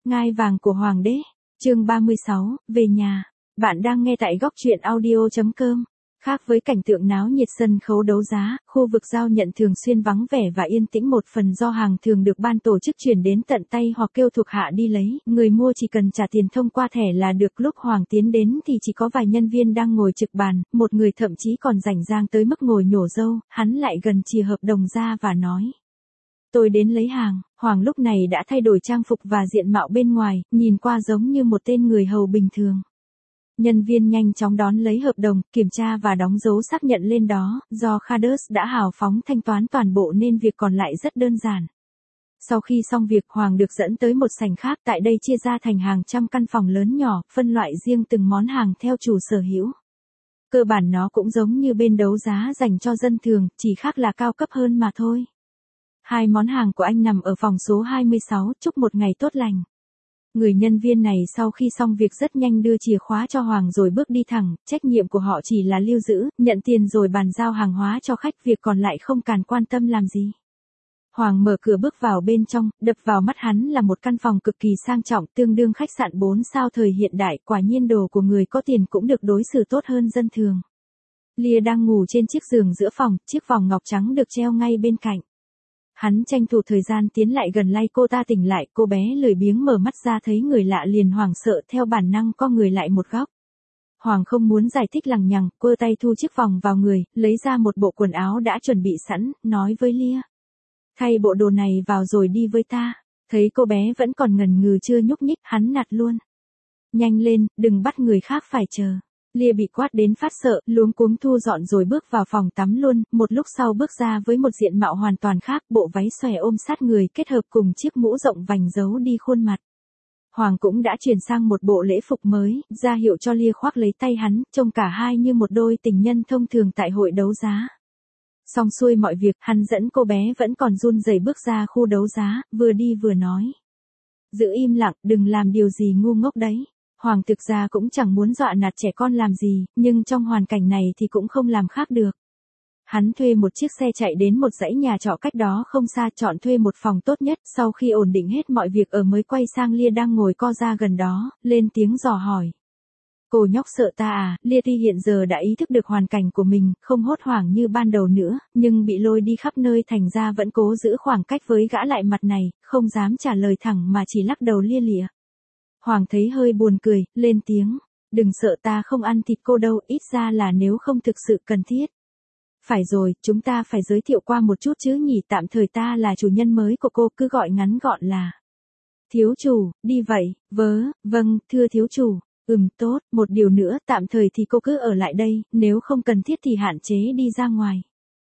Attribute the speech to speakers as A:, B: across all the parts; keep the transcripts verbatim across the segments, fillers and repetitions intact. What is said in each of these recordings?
A: Ngai vàng của Hoàng đế. Chương ba mươi sáu, về nhà. Bạn đang nghe tại góc truyện audio chấm com. Khác với cảnh tượng náo nhiệt sân khấu đấu giá, khu vực giao nhận thường xuyên vắng vẻ và yên tĩnh, một phần do hàng thường được ban tổ chức chuyển đến tận tay hoặc kêu thuộc hạ đi lấy, người mua chỉ cần trả tiền thông qua thẻ là được. Lúc Hoàng tiến đến thì chỉ có vài nhân viên đang ngồi trực bàn, một người thậm chí còn rảnh rang tới mức ngồi nhổ râu, hắn lại gần chìa hợp đồng ra và nói: "Tôi đến lấy hàng." Hoàng lúc này đã thay đổi trang phục và diện mạo bên ngoài, nhìn qua giống như một tên người hầu bình thường. Nhân viên nhanh chóng đón lấy hợp đồng, kiểm tra và đóng dấu xác nhận lên đó, do Khadus đã hào phóng thanh toán toàn bộ nên việc còn lại rất đơn giản. Sau khi xong việc, Hoàng được dẫn tới một sảnh khác, tại đây chia ra thành hàng trăm căn phòng lớn nhỏ, phân loại riêng từng món hàng theo chủ sở hữu. Cơ bản nó cũng giống như bên đấu giá dành cho dân thường, chỉ khác là cao cấp hơn mà thôi. Hai món hàng của anh nằm ở phòng số hai mươi sáu, chúc một ngày tốt lành. Người nhân viên này sau khi xong việc rất nhanh đưa chìa khóa cho Hoàng rồi bước đi thẳng, trách nhiệm của họ chỉ là lưu giữ, nhận tiền rồi bàn giao hàng hóa cho khách, việc còn lại không cần quan tâm làm gì. Hoàng mở cửa bước vào bên trong, đập vào mắt hắn là một căn phòng cực kỳ sang trọng, tương đương khách sạn bốn sao thời hiện đại, quả nhiên đồ của người có tiền cũng được đối xử tốt hơn dân thường. Lia đang ngủ trên chiếc giường giữa phòng, chiếc vòng ngọc trắng được treo ngay bên cạnh. Hắn tranh thủ thời gian tiến lại gần lay cô ta tỉnh lại, cô bé lười biếng mở mắt ra thấy người lạ liền hoảng sợ, theo bản năng co người lại một góc. Hoàng không muốn giải thích lằng nhằng, quơ tay thu chiếc vòng vào người, lấy ra một bộ quần áo đã chuẩn bị sẵn, nói với Lia: "Thay bộ đồ này vào rồi đi với ta." Thấy cô bé vẫn còn ngần ngừ chưa nhúc nhích, hắn nạt luôn: "Nhanh lên, đừng bắt người khác phải chờ." Lia bị quát đến phát sợ, luống cuống thu dọn rồi bước vào phòng tắm luôn, một lúc sau bước ra với một diện mạo hoàn toàn khác, bộ váy xòe ôm sát người kết hợp cùng chiếc mũ rộng vành giấu đi khuôn mặt. Hoàng cũng đã chuyển sang một bộ lễ phục mới, ra hiệu cho Lia khoác lấy tay hắn, trông cả hai như một đôi tình nhân thông thường tại hội đấu giá. Xong xuôi mọi việc, hắn dẫn cô bé vẫn còn run rẩy bước ra khu đấu giá, vừa đi vừa nói: "Giữ im lặng, đừng làm điều gì ngu ngốc đấy." Hoàng thực ra cũng chẳng muốn dọa nạt trẻ con làm gì, nhưng trong hoàn cảnh này thì cũng không làm khác được. Hắn thuê một chiếc xe chạy đến một dãy nhà trọ cách đó không xa, chọn thuê một phòng tốt nhất, sau khi ổn định hết mọi việc ở mới quay sang Lia đang ngồi co ra gần đó, lên tiếng dò hỏi: "Cô nhóc sợ ta à?" Lia tuy hiện giờ đã ý thức được hoàn cảnh của mình, không hốt hoảng như ban đầu nữa, nhưng bị lôi đi khắp nơi thành ra vẫn cố giữ khoảng cách với gã lại mặt này, không dám trả lời thẳng mà chỉ lắc đầu lia lịa. Hoàng thấy hơi buồn cười, lên tiếng: "Đừng sợ, ta không ăn thịt cô đâu, ít ra là nếu không thực sự cần thiết." "Phải rồi, chúng ta phải giới thiệu qua một chút chứ nhỉ, tạm thời ta là chủ nhân mới của cô, cứ gọi ngắn gọn là thiếu chủ, đi vậy." "Vớ, vâng, thưa thiếu chủ." "Ừm, tốt, một điều nữa, tạm thời thì cô cứ ở lại đây, nếu không cần thiết thì hạn chế đi ra ngoài.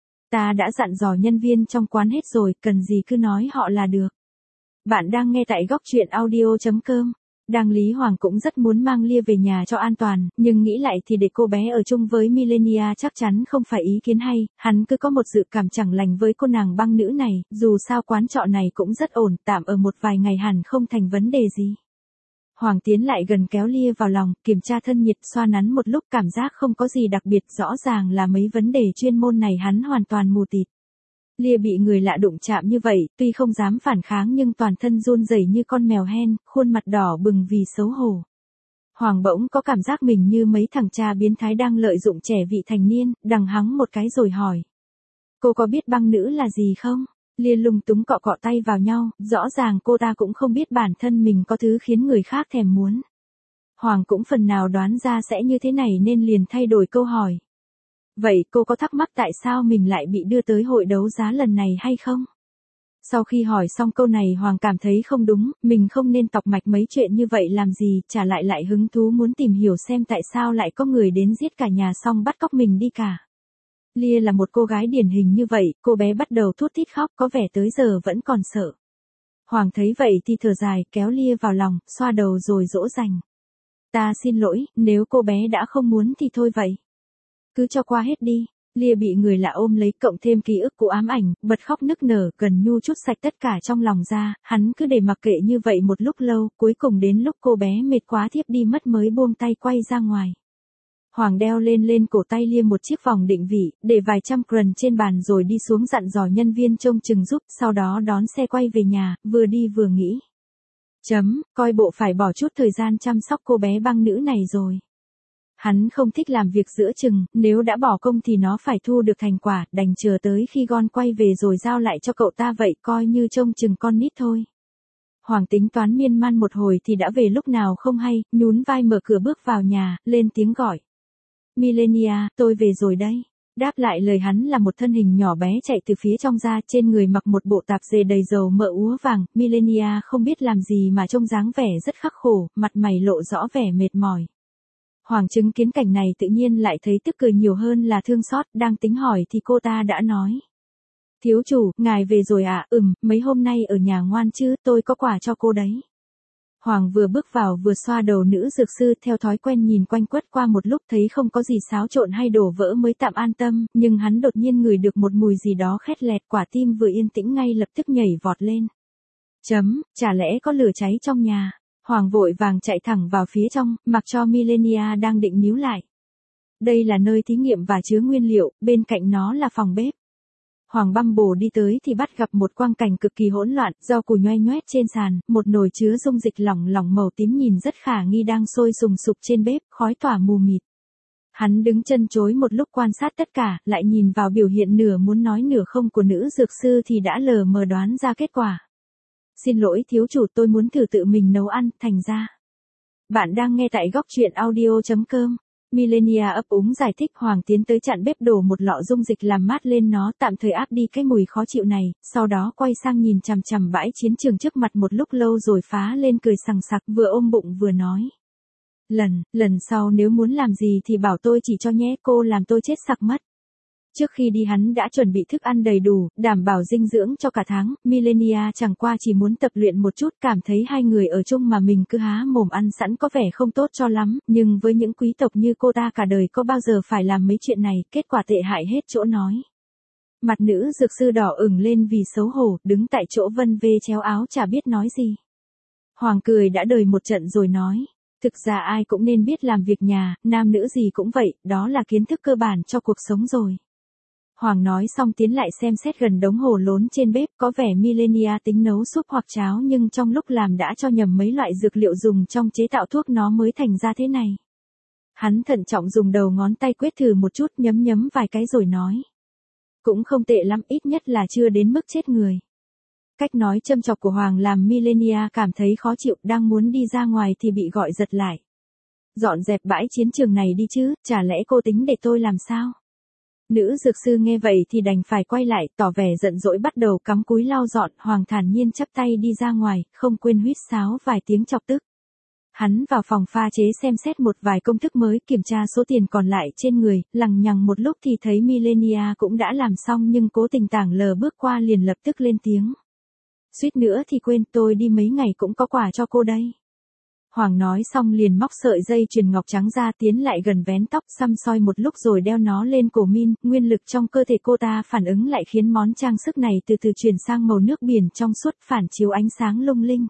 A: Ta đã dặn dò nhân viên trong quán hết rồi, cần gì cứ nói họ là được." Bạn đang nghe tại góc truyện audio chấm com. Đang lý Hoàng cũng rất muốn mang Lia về nhà cho an toàn, nhưng nghĩ lại thì để cô bé ở chung với Millenia chắc chắn không phải ý kiến hay, hắn cứ có một dự cảm chẳng lành với cô nàng băng nữ này, dù sao quán trọ này cũng rất ổn, tạm ở một vài ngày hẳn không thành vấn đề gì. Hoàng tiến lại gần kéo Lia vào lòng, kiểm tra thân nhiệt, xoa nắn một lúc, cảm giác không có gì đặc biệt, rõ ràng là mấy vấn đề chuyên môn này hắn hoàn toàn mù tịt. Lia bị người lạ đụng chạm như vậy, tuy không dám phản kháng nhưng toàn thân run rẩy như con mèo hen, khuôn mặt đỏ bừng vì xấu hổ. Hoàng bỗng có cảm giác mình như mấy thằng cha biến thái đang lợi dụng trẻ vị thành niên, đằng hắng một cái rồi hỏi: "Cô có biết băng nữ là gì không?" Lia lung túng cọ cọ tay vào nhau, rõ ràng cô ta cũng không biết bản thân mình có thứ khiến người khác thèm muốn. Hoàng cũng phần nào đoán ra sẽ như thế này nên liền thay đổi câu hỏi: "Vậy cô có thắc mắc tại sao mình lại bị đưa tới hội đấu giá lần này hay không?" Sau khi hỏi xong câu này, Hoàng cảm thấy không đúng, mình không nên tọc mạch mấy chuyện như vậy làm gì, trả lại lại hứng thú muốn tìm hiểu xem tại sao lại có người đến giết cả nhà xong bắt cóc mình đi cả. Lia là một cô gái điển hình như vậy, cô bé bắt đầu thút thít khóc, có vẻ tới giờ vẫn còn sợ. Hoàng thấy vậy thì thở dài, kéo Lia vào lòng, xoa đầu rồi dỗ dành: "Ta xin lỗi, nếu cô bé đã không muốn thì thôi vậy. Cứ cho qua hết đi." Lia bị người lạ ôm lấy, cộng thêm ký ức cũ ám ảnh, bật khóc nức nở, gần như trút sạch tất cả trong lòng ra, hắn cứ để mặc kệ như vậy một lúc lâu, cuối cùng đến lúc cô bé mệt quá thiếp đi mất mới buông tay quay ra ngoài. Hoàng đeo lên lên cổ tay Lia một chiếc vòng định vị, để vài trăm kron trên bàn rồi đi xuống dặn dò nhân viên trông chừng giúp, sau đó đón xe quay về nhà, vừa đi vừa nghĩ: Chấm, coi bộ phải bỏ chút thời gian chăm sóc cô bé băng nữ này rồi. Hắn không thích làm việc giữa chừng, nếu đã bỏ công thì nó phải thu được thành quả, đành chờ tới khi Gon quay về rồi giao lại cho cậu ta vậy, coi như trông chừng con nít thôi. Hoàng tính toán miên man một hồi thì đã về lúc nào không hay, nhún vai mở cửa bước vào nhà, lên tiếng gọi. Millenia, tôi về rồi đây. Đáp lại lời hắn là một thân hình nhỏ bé chạy từ phía trong ra, trên người mặc một bộ tạp dề đầy dầu mỡ úa vàng. Millenia không biết làm gì mà trông dáng vẻ rất khắc khổ, mặt mày lộ rõ vẻ mệt mỏi. Hoàng chứng kiến cảnh này tự nhiên lại thấy tức cười nhiều hơn là thương xót, đang tính hỏi thì cô ta đã nói. Thiếu chủ, ngài về rồi à? Ừm, mấy hôm nay ở nhà ngoan chứ, tôi có quà cho cô đấy. Hoàng vừa bước vào vừa xoa đầu nữ dược sư, theo thói quen nhìn quanh quất qua một lúc thấy không có gì xáo trộn hay đổ vỡ mới tạm an tâm, nhưng hắn đột nhiên ngửi được một mùi gì đó khét lẹt, quả tim vừa yên tĩnh ngay lập tức nhảy vọt lên. Chấm, chả lẽ có lửa cháy trong nhà? Hoàng vội vàng chạy thẳng vào phía trong, mặc cho Millenia đang định níu lại. Đây là nơi thí nghiệm và chứa nguyên liệu, bên cạnh nó là phòng bếp. Hoàng băm bồ đi tới thì bắt gặp một quang cảnh cực kỳ hỗn loạn, rau củ nhoe nhoét trên sàn, một nồi chứa dung dịch lỏng lỏng màu tím nhìn rất khả nghi đang sôi sùng sục trên bếp, khói tỏa mù mịt. Hắn đứng chân chối một lúc quan sát tất cả, lại nhìn vào biểu hiện nửa muốn nói nửa không của nữ dược sư thì đã lờ mờ đoán ra kết quả. Xin lỗi thiếu chủ, tôi muốn thử tự mình nấu ăn, thành ra. Bạn đang nghe tại góc truyện audio chấm com. Millenia ấp úng giải thích. Hoàng tiến tới chặn bếp đổ một lọ dung dịch làm mát lên nó, tạm thời áp đi cái mùi khó chịu này, sau đó quay sang nhìn chằm chằm bãi chiến trường trước mặt một lúc lâu rồi phá lên cười sằng sặc, vừa ôm bụng vừa nói. Lần, lần sau nếu muốn làm gì thì bảo tôi chỉ cho nhé, cô làm tôi chết sặc mất. Trước khi đi hắn đã chuẩn bị thức ăn đầy đủ, đảm bảo dinh dưỡng cho cả tháng. Millenia chẳng qua chỉ muốn tập luyện một chút, cảm thấy hai người ở chung mà mình cứ há mồm ăn sẵn có vẻ không tốt cho lắm, nhưng với những quý tộc như cô ta cả đời có bao giờ phải làm mấy chuyện này, kết quả tệ hại hết chỗ nói. Mặt nữ dược sư đỏ ửng lên vì xấu hổ, đứng tại chỗ vân vê chéo áo chả biết nói gì. Hoàng cười đã đời một trận rồi nói. Thực ra ai cũng nên biết làm việc nhà, nam nữ gì cũng vậy, đó là kiến thức cơ bản cho cuộc sống rồi. Hoàng nói xong tiến lại xem xét gần đống hồ lốn trên bếp, có vẻ Millenia tính nấu súp hoặc cháo nhưng trong lúc làm đã cho nhầm mấy loại dược liệu dùng trong chế tạo thuốc nó mới thành ra thế này. Hắn thận trọng dùng đầu ngón tay quét thử một chút, nhấm nhấm vài cái rồi nói. Cũng không tệ lắm, ít nhất là chưa đến mức chết người. Cách nói châm chọc của Hoàng làm Millenia cảm thấy khó chịu, đang muốn đi ra ngoài thì bị gọi giật lại. Dọn dẹp bãi chiến trường này đi chứ, chả lẽ cô tính để tôi làm sao? Nữ dược sư nghe vậy thì đành phải quay lại, tỏ vẻ giận dỗi bắt đầu cắm cúi lau dọn. Hoàng thản nhiên chắp tay đi ra ngoài, không quên huýt sáo vài tiếng chọc tức. Hắn vào phòng pha chế xem xét một vài công thức mới, kiểm tra số tiền còn lại trên người, lằng nhằng một lúc thì thấy Millenia cũng đã làm xong nhưng cố tình tảng lờ bước qua liền lập tức lên tiếng. Suýt nữa thì quên, tôi đi mấy ngày cũng có quà cho cô đây. Hoàng nói xong liền móc sợi dây chuyền ngọc trắng ra, tiến lại gần vén tóc xăm soi một lúc rồi đeo nó lên cổ Min. Nguyên lực trong cơ thể cô ta phản ứng lại khiến món trang sức này từ từ chuyển sang màu nước biển trong suốt, phản chiếu ánh sáng lung linh.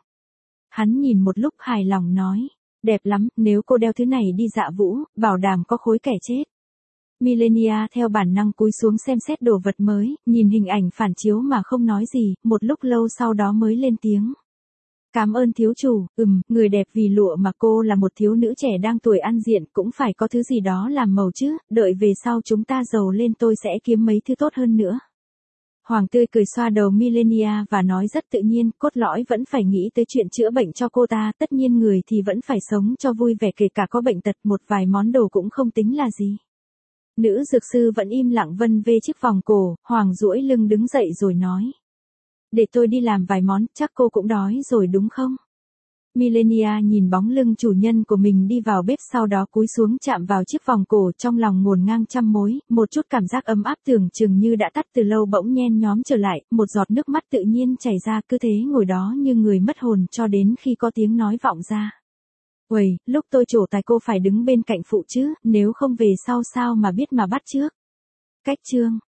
A: Hắn nhìn một lúc hài lòng nói, đẹp lắm, nếu cô đeo thứ này đi dạ vũ, bảo đảm có khối kẻ chết. Millenia theo bản năng cúi xuống xem xét đồ vật mới, nhìn hình ảnh phản chiếu mà không nói gì, một lúc lâu sau đó mới lên tiếng. Cảm ơn thiếu chủ. Ừm, người đẹp vì lụa mà cô là một thiếu nữ trẻ đang tuổi ăn diện, cũng phải có thứ gì đó làm màu chứ, đợi về sau chúng ta giàu lên tôi sẽ kiếm mấy thứ tốt hơn nữa. Hoàng tươi cười xoa đầu Millenia và nói rất tự nhiên, cốt lõi vẫn phải nghĩ tới chuyện chữa bệnh cho cô ta, tất nhiên người thì vẫn phải sống cho vui vẻ kể cả có bệnh tật, một vài món đồ cũng không tính là gì. Nữ dược sư vẫn im lặng vân vê chiếc vòng cổ. Hoàng duỗi lưng đứng dậy rồi nói. Để tôi đi làm vài món, chắc cô cũng đói rồi đúng không? Millenia nhìn bóng lưng chủ nhân của mình đi vào bếp, sau đó cúi xuống chạm vào chiếc vòng cổ, trong lòng ngổn ngang trăm mối, một chút cảm giác ấm áp tưởng chừng như đã tắt từ lâu bỗng nhen nhóm trở lại, một giọt nước mắt tự nhiên chảy ra, cứ thế ngồi đó như người mất hồn cho đến khi có tiếng nói vọng ra. Uầy, lúc tôi trổ tài cô phải đứng bên cạnh phụ chứ, nếu không về sau sao mà biết mà bắt trước. Cách chương